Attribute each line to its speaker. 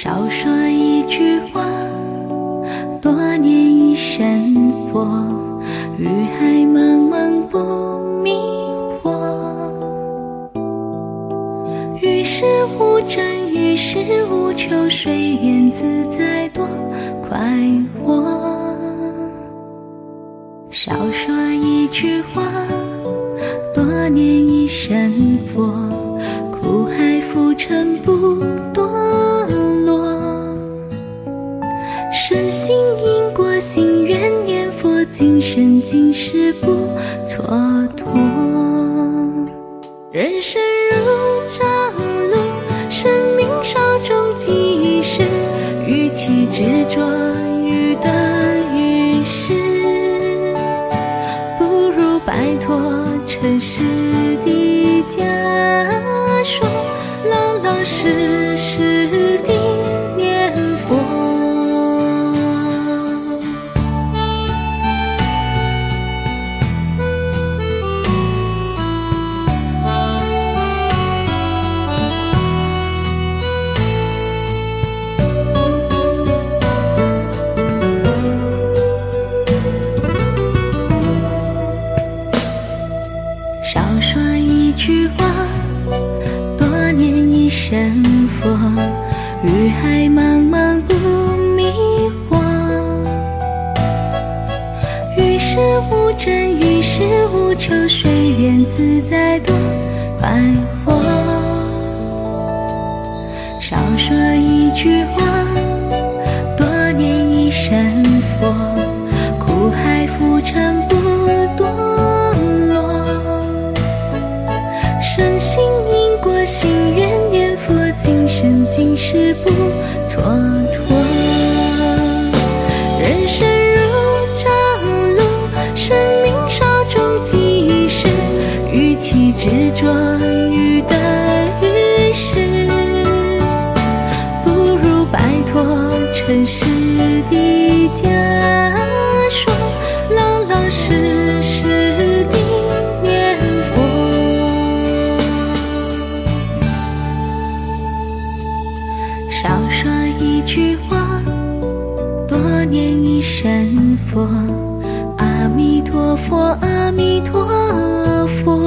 Speaker 1: 少说一句话，多念一声佛，欲海茫茫不迷惑。于事无争，于事无求，随缘自在多快活。少说一句话，多念一声佛，苦海浮沉不堕落。深信因果，心愿念佛，今生今世不蹉跎。人生如长路，生命稍纵即逝，与其执着于得与失，不如摆脱尘世的枷锁，老老实实地念佛。少说一句话，多念一声佛，欲海茫茫不迷惑。于事无争，于事无求，随缘自在多快活。少说一句话，多念一声佛，苦海浮沉不堕落。深信因果，心愿念佛，今生今世不蹉跎。人生如长路，生命稍纵即逝，与其执着于得与失，不如摆脱尘世的枷锁，老老实实地念佛。少说一句话，多念一声佛，阿弥陀佛，阿弥陀佛。